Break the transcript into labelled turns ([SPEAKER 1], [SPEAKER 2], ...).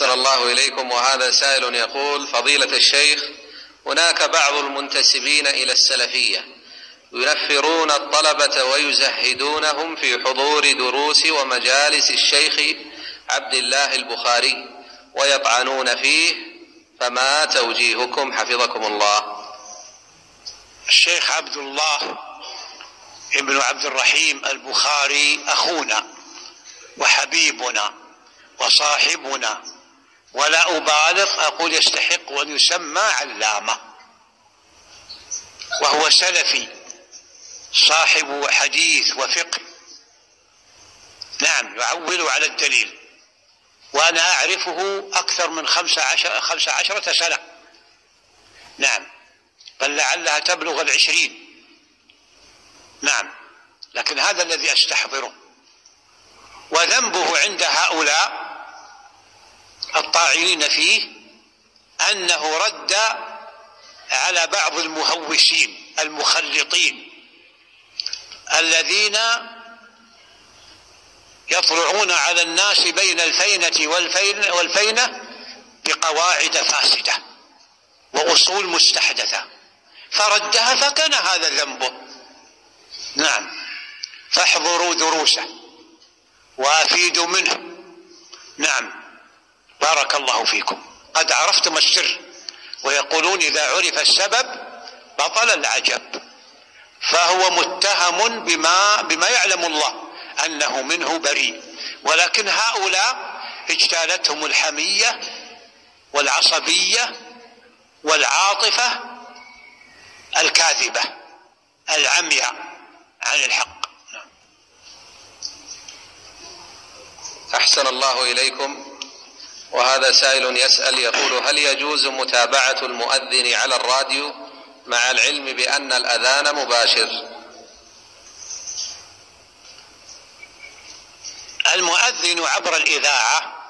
[SPEAKER 1] أحسن الله إليكم. وهذا سائل يقول: فضيلة الشيخ، هناك بعض المنتسبين إلى السلفية ينفرون الطلبة ويزهدونهم في حضور دروس ومجالس الشيخ عبد الله البخاري ويطعنون فيه، فما توجيهكم حفظكم الله؟
[SPEAKER 2] الشيخ عبد الله ابن عبد الرحيم البخاري أخونا وحبيبنا وصاحبنا، ولا أبالغ أقول يستحق أن يسمى علامة، وهو سلفي صاحب حديث وفقه، نعم، يعول على الدليل، وأنا أعرفه أكثر من 15 سنة، نعم، بل لعلها تبلغ 20، نعم، لكن هذا الذي أستحضره. وذنبه عند هؤلاء الطاعنين فيه أنه رد على بعض المهوسين المخلطين الذين يطلعون على الناس بين الفينة والفينة بقواعد فاسدة وأصول مستحدثة، فردها فكان هذا ذنبه، نعم، فاحضروا دروسه وأفيدوا منه، نعم، بارك الله فيكم، قد عرفتم السر، ويقولون إذا عرف السبب بطل العجب، فهو متهم بما يعلم الله أنه منه بريء، ولكن هؤلاء اجتالتهم الحمية والعصبية والعاطفة الكاذبة العمياء عن الحق.
[SPEAKER 1] أحسن الله إليكم. وهذا سائل يسأل يقول: هل يجوز متابعة المؤذن على الراديو مع العلم بأن الأذان مباشر؟
[SPEAKER 2] المؤذن عبر الإذاعة